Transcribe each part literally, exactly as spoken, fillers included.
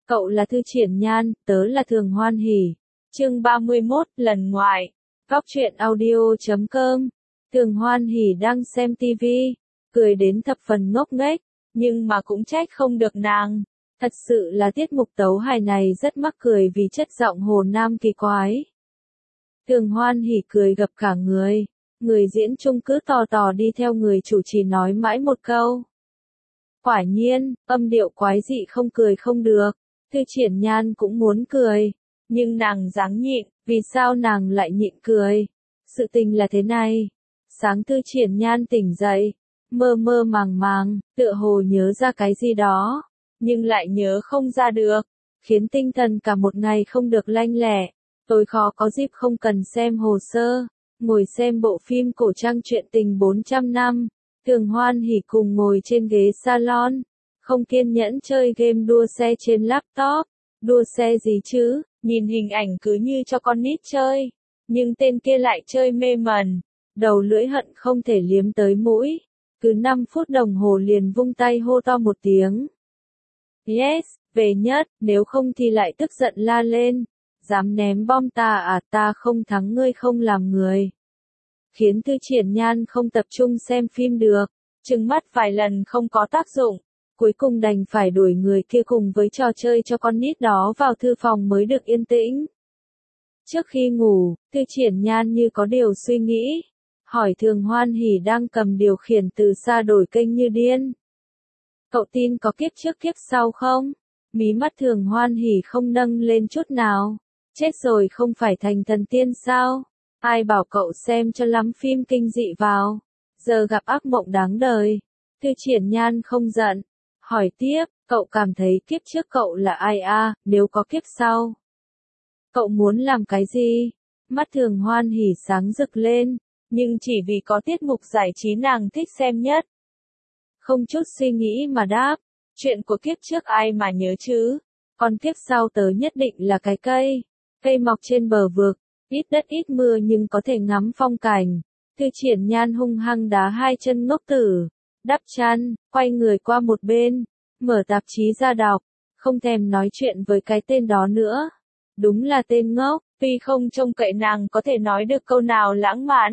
Cậu là Thư Triển Nhan, tớ là Thường Hoan Hỷ. Chương ba mươi mốt, lần ngoại. Góc truyện audio chấm com. Thường Hoan Hỷ đang xem tivi, cười đến thập phần ngốc nghếch, nhưng mà cũng trách không được nàng. Thật sự là tiết mục tấu hài này rất mắc cười vì chất giọng Hồ Nam kỳ quái. Thường Hoan Hỷ cười gập cả người, người diễn chung cứ tò tò đi theo người chủ trì nói mãi một câu. Quả nhiên, âm điệu quái dị không cười không được. Thư Triển Nhan cũng muốn cười, nhưng nàng ráng nhịn. Vì sao nàng lại nhịn cười? Sự tình là thế này. Sáng Thư Triển Nhan tỉnh dậy, mơ mơ màng màng, tựa hồ nhớ ra cái gì đó, nhưng lại nhớ không ra được, khiến tinh thần cả một ngày không được lanh lẹ. Tôi khó có dịp không cần xem hồ sơ, ngồi xem bộ phim cổ trang truyện tình bốn trăm năm. Thường Hoan Hỷ cùng ngồi trên ghế salon, không kiên nhẫn chơi game đua xe trên laptop. Đua xe gì chứ, nhìn hình ảnh cứ như cho con nít chơi, nhưng tên kia lại chơi mê mẩn, đầu lưỡi hận không thể liếm tới mũi, cứ năm phút đồng hồ liền vung tay hô to một tiếng. Yes, về nhất, nếu không thì lại tức giận la lên, dám ném bom ta à, ta không thắng ngươi không làm người. Khiến Thư Triển Nhan không tập trung xem phim được, trừng mắt vài lần không có tác dụng. Cuối cùng đành phải đuổi người kia cùng với trò chơi cho con nít đó vào thư phòng mới được yên tĩnh. Trước khi ngủ, Thư Triển Nhan như có điều suy nghĩ, hỏi Thường Hoan Hỷ đang cầm điều khiển từ xa đổi kênh như điên. Cậu tin có kiếp trước kiếp sau không? Mí mắt Thường Hoan Hỷ không nâng lên chút nào. Chết rồi không phải thành thần tiên sao? Ai bảo cậu xem cho lắm phim kinh dị vào, giờ gặp ác mộng đáng đời. Thư Triển Nhan không giận, hỏi tiếp, cậu cảm thấy kiếp trước cậu là ai a, nếu có kiếp sau? Cậu muốn làm cái gì? Mắt Thường Hoan Hỷ sáng rực lên, nhưng chỉ vì có tiết mục giải trí nàng thích xem nhất. Không chút suy nghĩ mà đáp, chuyện của kiếp trước ai mà nhớ chứ, còn kiếp sau tớ nhất định là cái cây, cây mọc trên bờ vực, ít đất ít mưa nhưng có thể ngắm phong cảnh. Thư Triển Nhan hung hăng đá hai chân ngốc tử, đắp chăn, quay người qua một bên, mở tạp chí ra đọc, không thèm nói chuyện với cái tên đó nữa. Đúng là tên ngốc, tuy không trông cậy nàng có thể nói được câu nào lãng mạn,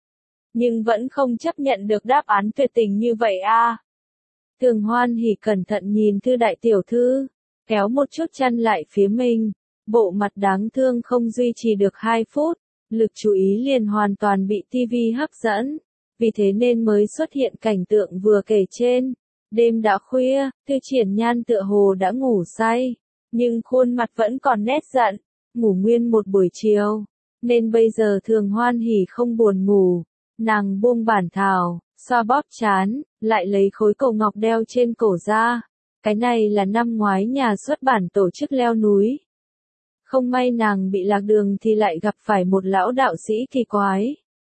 nhưng vẫn không chấp nhận được đáp án tuyệt tình như vậy a. À. Thường Hoan Hỷ cẩn thận nhìn Thư đại tiểu thư, kéo một chút chăn lại phía mình, bộ mặt đáng thương không duy trì được hai phút, lực chú ý liền hoàn toàn bị tivi hấp dẫn. Vì thế nên mới xuất hiện cảnh tượng vừa kể trên. Đêm đã khuya, Thư Triển Nhan tựa hồ đã ngủ say, nhưng khuôn mặt vẫn còn nét giận, ngủ nguyên một buổi chiều, nên bây giờ Thường Hoan Hỷ không buồn ngủ, nàng buông bản thảo, xoa bóp trán, lại lấy khối cầu ngọc đeo trên cổ ra. Cái này là năm ngoái nhà xuất bản tổ chức leo núi. Không may nàng bị lạc đường thì lại gặp phải một lão đạo sĩ kỳ quái.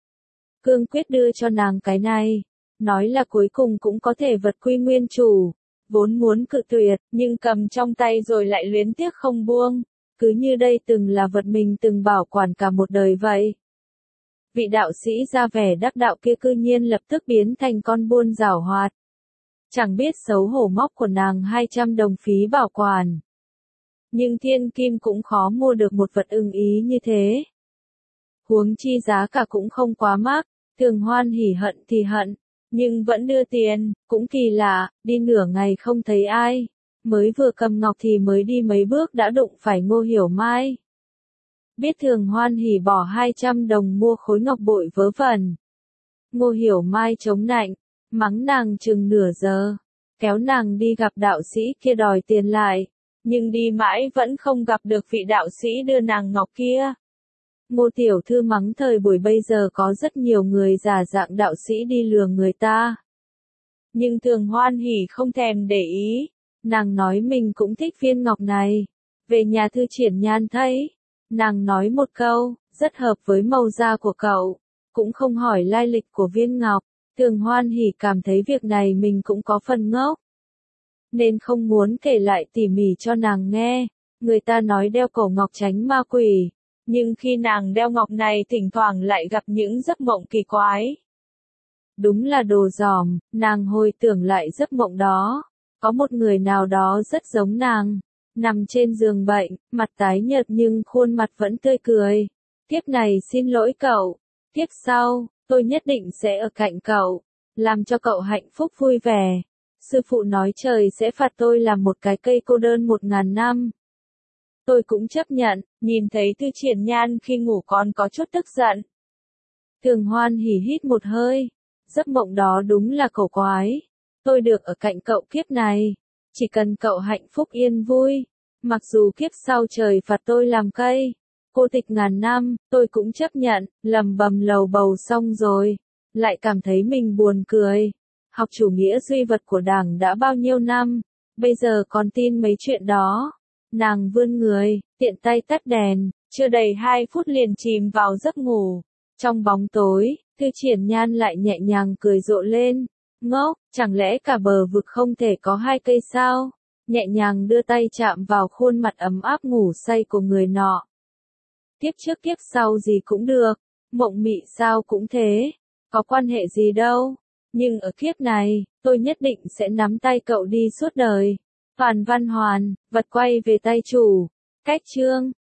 Cương quyết đưa cho nàng cái này, nói là cuối cùng cũng có thể vật quy nguyên chủ, vốn muốn cự tuyệt, nhưng cầm trong tay rồi lại luyến tiếc không buông, cứ như đây từng là vật mình từng bảo quản cả một đời vậy. Vị đạo sĩ ra vẻ đắc đạo kia cư nhiên lập tức biến thành con buôn giảo hoạt. Chẳng biết xấu hổ móc của nàng hai trăm đồng phí bảo quản. Nhưng thiên kim cũng khó mua được một vật ưng ý như thế. Huống chi giá cả cũng không quá mắc. Thường Hoan Hỷ hận thì hận, nhưng vẫn đưa tiền, cũng kỳ lạ, đi nửa ngày không thấy ai, mới vừa cầm ngọc thì mới đi mấy bước đã đụng phải Ngô Hiểu Mai. Biết Thường Hoan Hỷ bỏ hai trăm đồng mua khối ngọc bội vớ vẩn. Ngô Hiểu Mai chống nạnh, mắng nàng chừng nửa giờ, kéo nàng đi gặp đạo sĩ kia đòi tiền lại, nhưng đi mãi vẫn không gặp được vị đạo sĩ đưa nàng ngọc kia. Ngô tiểu thư mắng thời buổi bây giờ có rất nhiều người giả dạng đạo sĩ đi lừa người ta. Nhưng Thường Hoan Hỷ không thèm để ý, nàng nói mình cũng thích viên ngọc này. Về nhà Thư Triển Nhan thấy, nàng nói một câu, rất hợp với màu da của cậu, cũng không hỏi lai lịch của viên ngọc. Thường Hoan Hỷ cảm thấy việc này mình cũng có phần ngốc, nên không muốn kể lại tỉ mỉ cho nàng nghe. Người ta nói đeo cổ ngọc tránh ma quỷ. Nhưng khi nàng đeo ngọc này thỉnh thoảng lại gặp những giấc mộng kỳ quái. Đúng là đồ dỏm, nàng hồi tưởng lại giấc mộng đó. Có một người nào đó rất giống nàng, nằm trên giường bệnh, mặt tái nhợt nhưng khuôn mặt vẫn tươi cười. Kiếp này xin lỗi cậu, kiếp sau, tôi nhất định sẽ ở cạnh cậu, làm cho cậu hạnh phúc vui vẻ. Sư phụ nói trời sẽ phạt tôi làm một cái cây cô đơn một ngàn năm. Tôi cũng chấp nhận, nhìn thấy Tư Triển Nhan khi ngủ còn có chút tức giận. Thường Hoan hỉ hít một hơi, giấc mộng đó đúng là cổ quái. Tôi được ở cạnh cậu kiếp này, chỉ cần cậu hạnh phúc yên vui, mặc dù kiếp sau trời phạt tôi làm cây cô tịch ngàn năm, tôi cũng chấp nhận, lầm bầm lầu bầu xong rồi, lại cảm thấy mình buồn cười. Học chủ nghĩa duy vật của Đảng đã bao nhiêu năm, bây giờ còn tin mấy chuyện đó. Nàng vươn người, tiện tay tắt đèn, chưa đầy hai phút liền chìm vào giấc ngủ. Trong bóng tối, Tư Triển Nhan lại nhẹ nhàng cười rộ lên. Ngốc, chẳng lẽ cả bờ vực không thể có hai cây sao? Nhẹ nhàng đưa tay chạm vào khuôn mặt ấm áp ngủ say của người nọ. Tiếp trước tiếp sau gì cũng được, mộng mị sao cũng thế, có quan hệ gì đâu. Nhưng ở kiếp này, tôi nhất định sẽ nắm tay cậu đi suốt đời. Toàn Văn Hoàn, vật quay về tay chủ. Cách chương